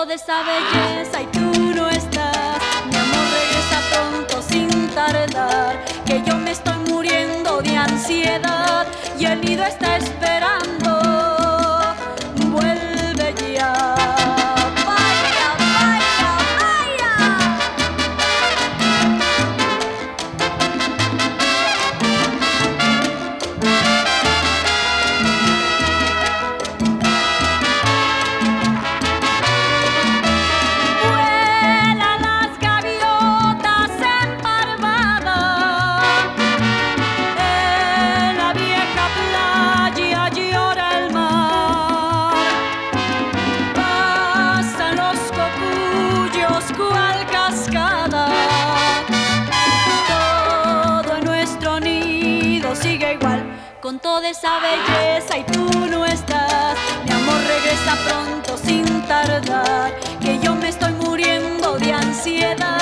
toda esa belleza y tú no estás. Mi amor, regresa pronto sin tardar, que yo me estoy muriendo de ansiedad y el nido está esperando. Vuelve ya. Vaya, vaya, vaya. Vuelan las gaviotas emparvadas en la vieja playa, llora el mar. Pasan los cocuyos cual cascada, todo en nuestro nido sigue igual, con toda esa belleza y tú no estás. Mi amor, regresa pronto sin tardar, que yo me estoy muriendo de ansiedad